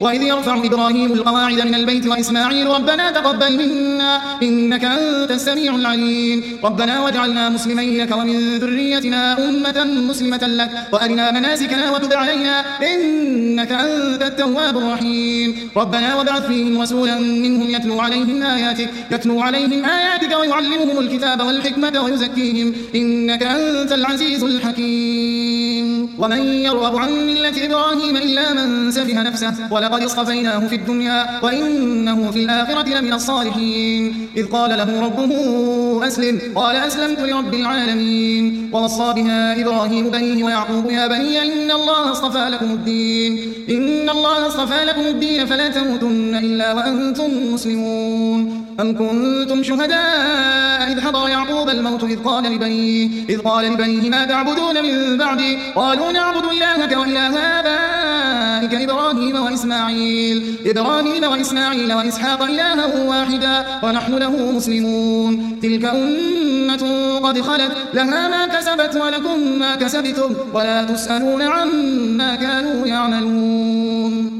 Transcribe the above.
وإذ يرفع إبراهيم القواعد من البيت وإسماعيل ربنا تقبل منا إنك أنت السميع العليم ربنا واجعلنا مسلمين لك ومن ذريتنا أمة مسلمة لك وأرنا مناسكنا وتب علينا إنك أنت التواب الرحيم ربنا وابعث فيهم رسولا منهم يتلو عليهم آياتك ويعلمهم الكتاب والحكمة ويزكيهم إنك أنت العزيز الحكيم ومن يرغب عن ملة إبراهيم إلا من سفه نفسه ولقد اصطفيناه في الدنيا وإنه في الآخرة لمن الصالحين إذ قال له ربه أسلم قال أسلمت لرب العالمين ووصى بها إبراهيم بنيه ويعقوب يا بني إن الله اصطفى لكم الدين فلا تموتن إلا وأنتم مسلمون أم كنتم شهداء إذ حضر يعقوب الموت إذ قال لبنيه ما تعبدون من بعدي قالوا نعبد إلهك وإله آبائك إبراهيم وإسماعيل وإسحاق إلها واحدا ونحن له مسلمون تلك أمة قد خلت لها ما كسبت ولكم ما كسبتم ولا تسألون عما كانوا يعملون